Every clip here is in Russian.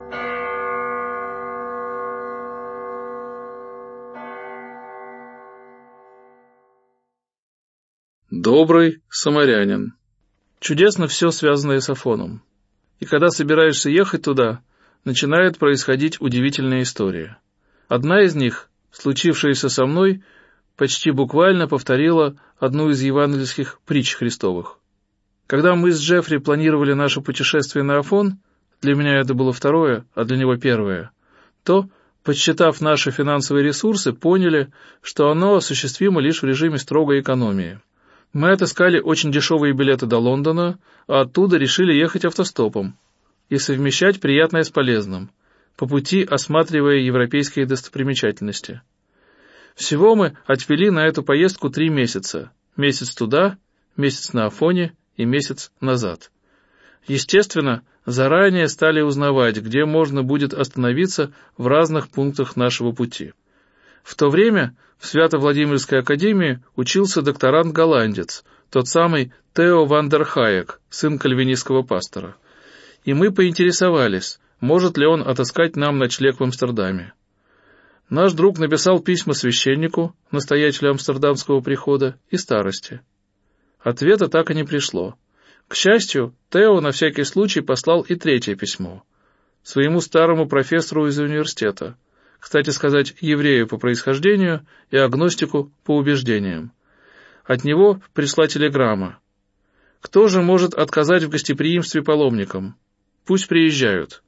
Добрый самарянин. Чудесно все, связанное с Афоном. И когда собираешься ехать туда, начинает происходить удивительная история. Одна из них, случившаяся со мной, почти буквально повторила одну из евангельских притч Христовых. Когда мы с Джеффри планировали наше путешествие на Афон, для меня это было второе, а для него первое, то, подсчитав наши финансовые ресурсы, поняли, что оно осуществимо лишь в режиме строгой экономии. Мы отыскали очень дешевые билеты до Лондона, а оттуда решили ехать автостопом и совмещать приятное с полезным, по пути осматривая европейские достопримечательности. Всего мы отвели на эту поездку 3 месяца. Месяц туда, месяц на Афоне и месяц назад. Естественно, заранее стали узнавать, где можно будет остановиться в разных пунктах нашего пути. В то время в Свято-Владимирской академии учился докторант-голландец, тот самый Тео ван дер Хайек, сын кальвинистского пастора. И мы поинтересовались, может ли он отыскать нам ночлег в Амстердаме. Наш друг написал письма священнику, настоятелю амстердамского прихода, и старости. Ответа так и не пришло. К счастью, Тео на всякий случай послал и 3-е письмо. Своему старому профессору из университета, кстати сказать, еврею по происхождению и агностику по убеждениям. От него пришла телеграмма. Кто же может отказать в гостеприимстве паломникам? Пусть приезжают.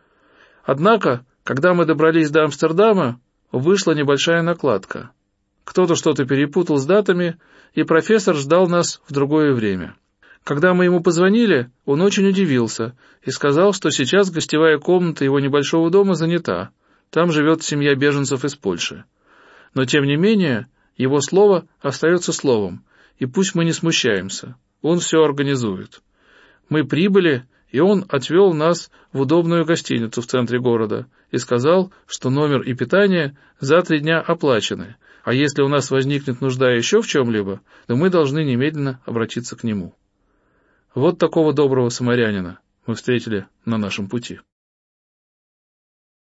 Однако, когда мы добрались до Амстердама, вышла небольшая накладка. Кто-то что-то перепутал с датами, и профессор ждал нас в другое время. Когда мы ему позвонили, он очень удивился и сказал, что сейчас гостевая комната его небольшого дома занята. Там живет семья беженцев из Польши. Но, тем не менее, его слово остается словом, и пусть мы не смущаемся, он все организует. Мы прибыли, и он отвел нас в удобную гостиницу в центре города и сказал, что номер и питание за 3 дня оплачены, а если у нас возникнет нужда еще в чем-либо, то мы должны немедленно обратиться к нему. Вот такого доброго самарянина мы встретили на нашем пути.